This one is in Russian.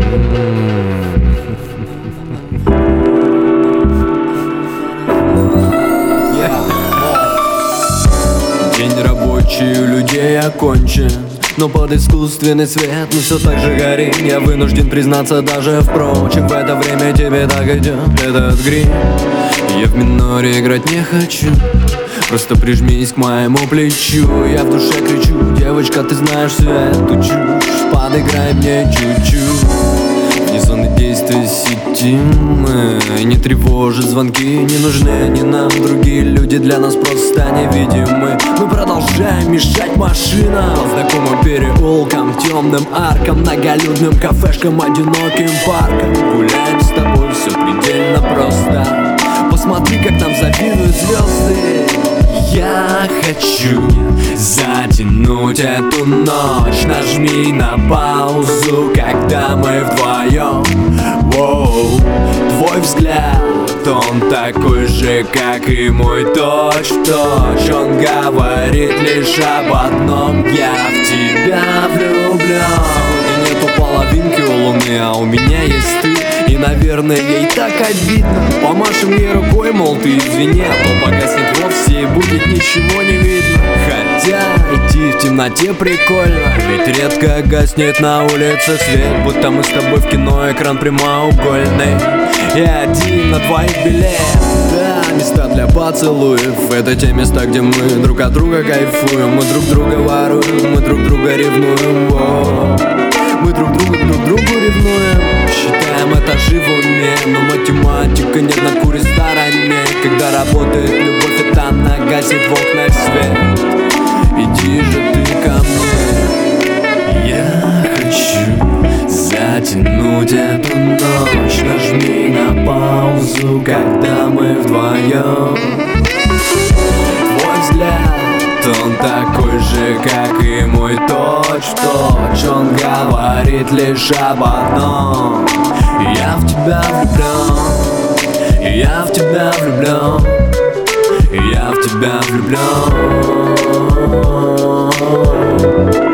День рабочий у людей окончен, но под искусственный свет мы все так же горим. Я вынужден признаться даже впрочем, в это время тебе так идет этот грим. Я в миноре играть не хочу, просто прижмись к моему плечу. Я в душе кричу: девочка, ты знаешь всю эту чушь, подыграй мне чуть-чуть. Вне зоны действия сети мы, не тревожат звонки, не нужны они нам. Другие люди для нас просто невидимы. Мы продолжаем мешать машинам по знакомым переулкам, темным аркам, многолюдным кафешкам, одиноким паркам. Гуляем с тобой, все предельно просто. Посмотри, как нам завидуют звезды. Я хочу затянуть эту ночь. Нажми на паузу, когда мы вдвоем. Воу, твой взгляд, он такой же, как и мой, точь-в-точь. Он говорит лишь об одном: я в тебя влюблен. Сегодня нету половинки у луны, а у меня есть ты. И, наверное, ей так обидно. Помашем ей рукой, мол, ты извини, а то погаснет вовсе и будет ничего не видно. Хотя идти в темноте прикольно, ведь редко гаснет на улице свет. Будто мы с тобой в кино, экран прямоугольный, и один на двоих билет. Да, места для поцелуев — это те места, где мы друг от друга кайфуем. Мы друг друга воруем, мы друг друга ревнуем. Мы друг другу ревнуем. Считаем этажи в уме, но математика не на куре стороне. Когда работает любовь, это она гасит в окнах свет. Иди же ты ко мне. Я хочу затянуть эту ночь. Нажми на паузу, когда мы вдвоем. Твой взгляд, он такой же, как и мой, точь-в-точь. Он говорит лишь об одном: я в тебя влюблен, я в тебя влюблен, я в тебя влюблен.